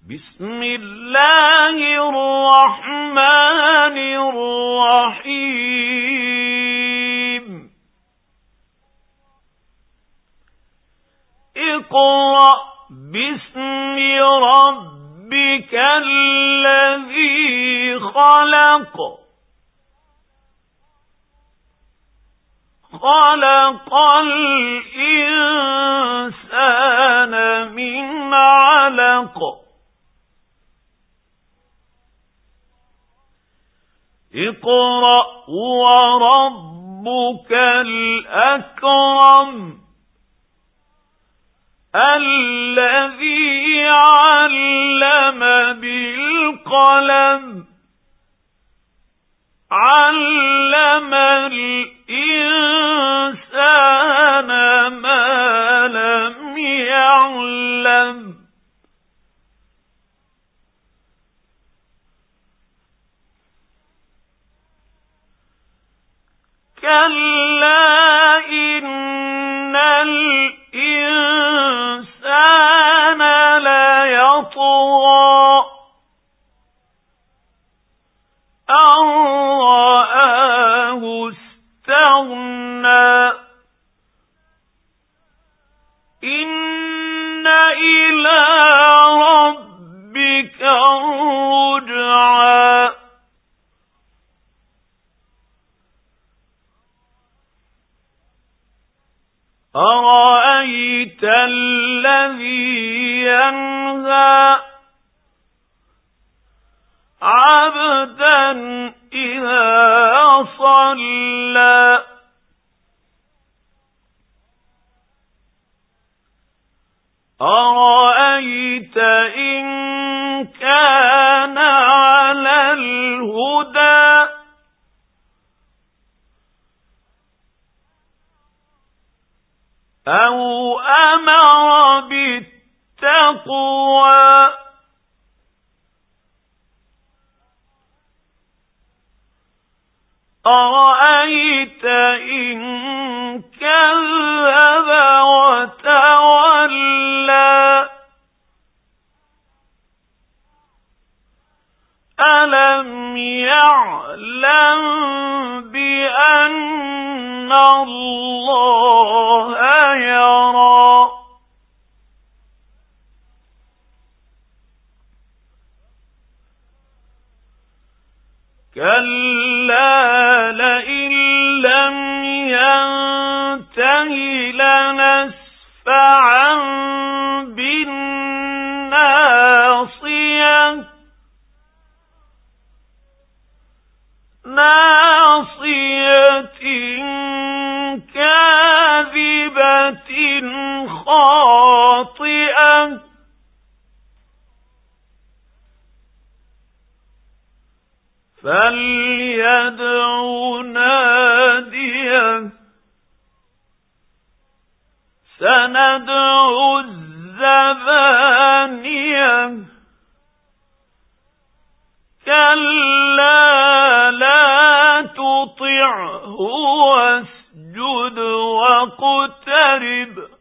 بسم الله الرحمن الرحيم اقرأ باسم ربك الذي خلق خلق الإنسان من علق اقرأ وربك الأكرم الذي علم بالقلم علم الإنسان ما لم يعلم كلا إن الإنسان ليطغى أن رآه استغنى إن إلى ربك الرجعى أرأيت الذي ينهى عبدا إذا صلى أرأيت إن كان على الهدى أو أمر بالتقوى أرأيت إن كذب وتولى ألم يعلم بأن الله يرى كلا لئن لم ينته لنسفعا بالناصية ناصية كاذبة خاطئة فليدع ناديه سندع الزبانية كلا لا تطعه واسجد واقترب